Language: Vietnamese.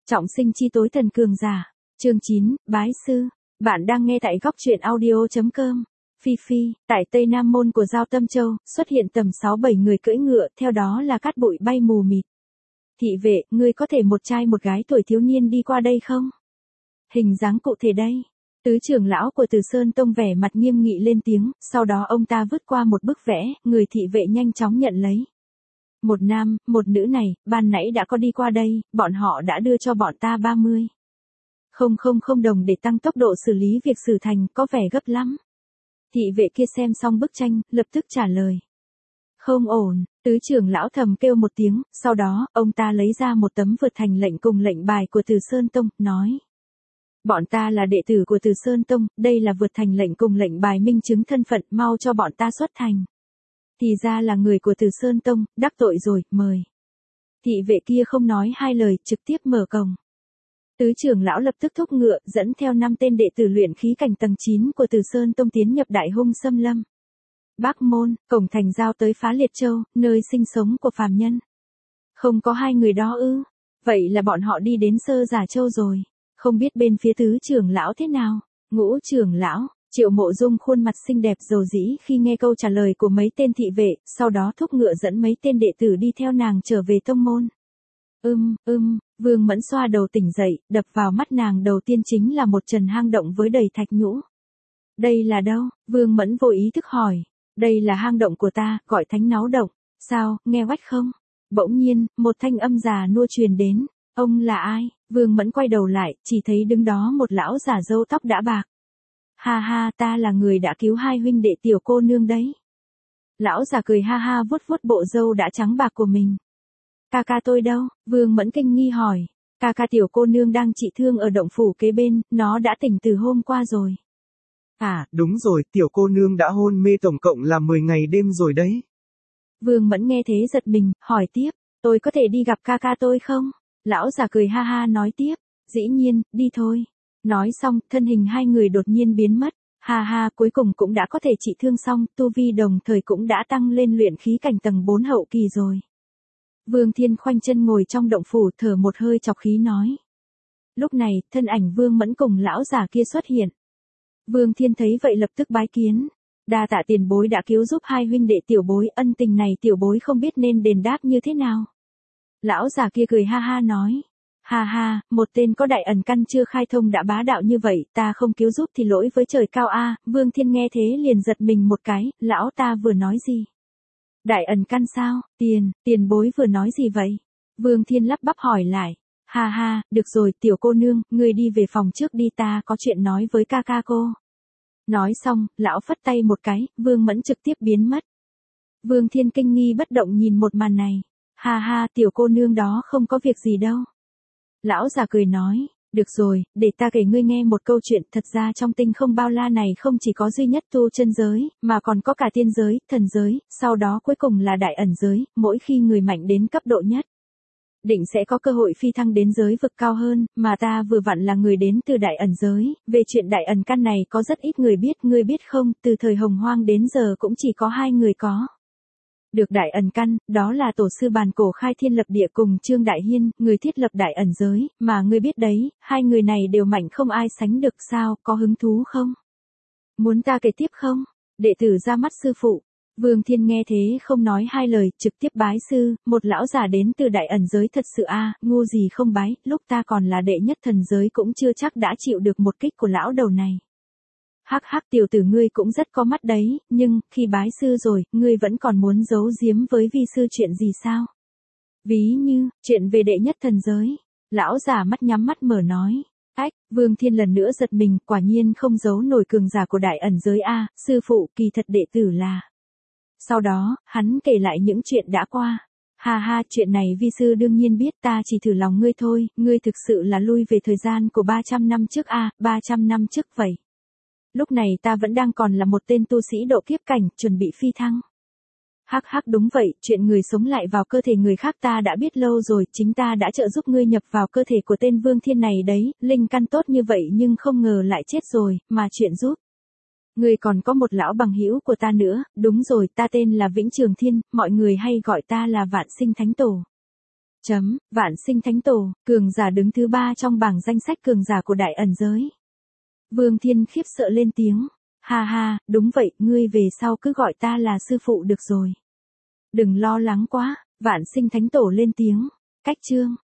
Trọng sinh chi tối thần cường giả. Chương 9, Bái sư. Bạn đang nghe tại góc truyện audio.com. Phi Phi, tại Tây Nam Môn của Giao Tâm Châu, xuất hiện tầm 6-7 người cưỡi ngựa, theo đó là cát bụi bay mù mịt. Thị vệ, ngươi có thể một trai một gái tuổi thiếu niên đi qua đây không? Hình dáng cụ thể đây. Tứ trưởng lão của Từ Sơn Tông vẻ mặt nghiêm nghị lên tiếng, sau đó ông ta vứt qua một bức vẽ, người thị vệ nhanh chóng nhận lấy. Một nam, một nữ này, ban nãy đã có đi qua đây, bọn họ đã đưa cho bọn ta 30. Không đồng để tăng tốc độ xử lý việc xử thành, có vẻ gấp lắm. Thị vệ kia xem xong bức tranh, lập tức trả lời. Không ổn, tứ trưởng lão thầm kêu một tiếng, sau đó, ông ta lấy ra một tấm vượt thành lệnh cùng lệnh bài của Từ Sơn Tông, nói. Bọn ta là đệ tử của Từ Sơn Tông, đây là vượt thành lệnh cùng lệnh bài minh chứng thân phận, mau cho bọn ta xuất thành. Thì ra là người của Từ Sơn Tông, đắc tội rồi, mời. Thị vệ kia không nói hai lời, trực tiếp mở cổng. Tứ trưởng lão lập tức thúc ngựa, dẫn theo 5 tên đệ tử luyện khí cảnh tầng 9 của Từ Sơn Tông tiến nhập Đại Hung Xâm Lâm. Bắc Môn, cổng thành giao tới Phá Liệt Châu, nơi sinh sống của phàm nhân. Không có hai người đó ư? Vậy là bọn họ đi đến Sơ Giả Châu rồi. Không biết bên phía tứ trưởng lão thế nào? Ngũ trưởng lão, Triệu Mộ Dung khuôn mặt xinh đẹp dầu dĩ khi nghe câu trả lời của mấy tên thị vệ, sau đó thúc ngựa dẫn mấy tên đệ tử đi theo nàng trở về tông môn. Vương Mẫn xoa đầu tỉnh dậy, đập vào mắt nàng đầu tiên chính là một trần hang động với đầy thạch nhũ. Đây là đâu? Vương Mẫn vô ý thức hỏi. Đây là hang động của ta, gọi Thánh Náo Động. Sao, nghe oách không? Bỗng nhiên, một thanh âm già nua truyền đến. Ông là ai? Vương Mẫn quay đầu lại, chỉ thấy đứng đó một lão giả râu tóc đã bạc. Ha ha, ta là người đã cứu hai huynh đệ tiểu cô nương đấy. Lão giả cười ha ha vuốt vuốt bộ râu đã trắng bạc của mình. Ca ca tôi đâu? Vương Mẫn kinh nghi hỏi. Ca ca tiểu cô nương đang trị thương ở động phủ kế bên, nó đã tỉnh từ hôm qua rồi. À, đúng rồi, tiểu cô nương đã hôn mê tổng cộng là 10 ngày đêm rồi đấy. Vương Mẫn nghe thế giật mình, hỏi tiếp, tôi có thể đi gặp ca ca tôi không? Lão già cười ha ha nói tiếp, dĩ nhiên, đi thôi. Nói xong, thân hình hai người đột nhiên biến mất. Ha ha, cuối cùng cũng đã có thể trị thương xong, tu vi đồng thời cũng đã tăng lên luyện khí cảnh tầng 4 hậu kỳ rồi. Vương Thiên khoanh chân ngồi trong động phủ thở một hơi chọc khí nói. Lúc này, thân ảnh Vương Mẫn cùng lão già kia xuất hiện. Vương Thiên thấy vậy lập tức bái kiến. Đa tạ tiền bối đã cứu giúp hai huynh đệ tiểu bối, ân tình này tiểu bối không biết nên đền đáp như thế nào. Lão già kia cười ha ha nói. Ha ha, một tên có đại ẩn căn chưa khai thông đã bá đạo như vậy, ta không cứu giúp thì lỗi với trời cao a. Vương Thiên nghe thế liền giật mình một cái, lão ta vừa nói gì? Đại ẩn căn sao? Tiền bối vừa nói gì vậy? Vương Thiên lắp bắp hỏi lại. Ha ha, được rồi tiểu cô nương, ngươi đi về phòng trước đi, ta có chuyện nói với ca ca cô. Nói xong, lão phất tay một cái, Vương Mẫn trực tiếp biến mất. Vương Thiên kinh nghi bất động nhìn một màn này. Ha ha, tiểu cô nương đó không có việc gì đâu. Lão già cười nói, được rồi, để ta kể ngươi nghe một câu chuyện, thật ra trong tinh không bao la này không chỉ có duy nhất tu chân giới, mà còn có cả tiên giới, thần giới, sau đó cuối cùng là đại ẩn giới, mỗi khi người mạnh đến cấp độ nhất. Định sẽ có cơ hội phi thăng đến giới vực cao hơn, mà ta vừa vặn là người đến từ đại ẩn giới, về chuyện đại ẩn căn này có rất ít người biết, ngươi biết không, từ thời Hồng Hoang đến giờ cũng chỉ có 2 người có. Được đại ẩn căn, đó là tổ sư bàn cổ khai thiên lập địa cùng Trương Đại Hiên, người thiết lập đại ẩn giới, mà ngươi biết đấy, 2 người này đều mạnh không ai sánh được sao, có hứng thú không? Muốn ta kể tiếp không? Đệ tử ra mắt sư phụ. Vương Thiên nghe thế không nói hai lời, trực tiếp bái sư, một lão già đến từ đại ẩn giới thật sự a, ngu gì không bái, lúc ta còn là đệ nhất thần giới cũng chưa chắc đã chịu được một kích của lão đầu này. Hắc hắc, tiểu tử ngươi cũng rất có mắt đấy, nhưng, khi bái sư rồi, ngươi vẫn còn muốn giấu giếm với vi sư chuyện gì sao? Ví như, chuyện về đệ nhất thần giới. Lão già mắt nhắm mắt mở nói. Ách, Vương Thiên lần nữa giật mình, quả nhiên không giấu nổi cường giả của đại ẩn giới a, sư phụ, kỳ thật đệ tử là. Sau đó, hắn kể lại những chuyện đã qua. Ha ha, chuyện này vi sư đương nhiên biết, ta chỉ thử lòng ngươi thôi, ngươi thực sự là lui về thời gian của 300 năm trước a, 300 năm trước vậy. Lúc này ta vẫn đang còn là một tên tu sĩ độ kiếp cảnh, chuẩn bị phi thăng. Hắc hắc, đúng vậy, chuyện người sống lại vào cơ thể người khác ta đã biết lâu rồi, chính ta đã trợ giúp ngươi nhập vào cơ thể của tên Vương Thiên này đấy, linh căn tốt như vậy nhưng không ngờ lại chết rồi, mà chuyện giúp. Ngươi còn có một lão bằng hữu của ta nữa, đúng rồi, ta tên là Vĩnh Trường Thiên, mọi người hay gọi ta là Vạn Sinh Thánh Tổ. Vạn Sinh Thánh Tổ, cường giả đứng thứ 3 trong bảng danh sách cường giả của đại ẩn giới. Vương Thiên khiếp sợ lên tiếng. Ha ha, đúng vậy, ngươi về sau cứ gọi ta là sư phụ được rồi. Đừng lo lắng quá, Vạn Sinh Thánh Tổ lên tiếng. Cách chương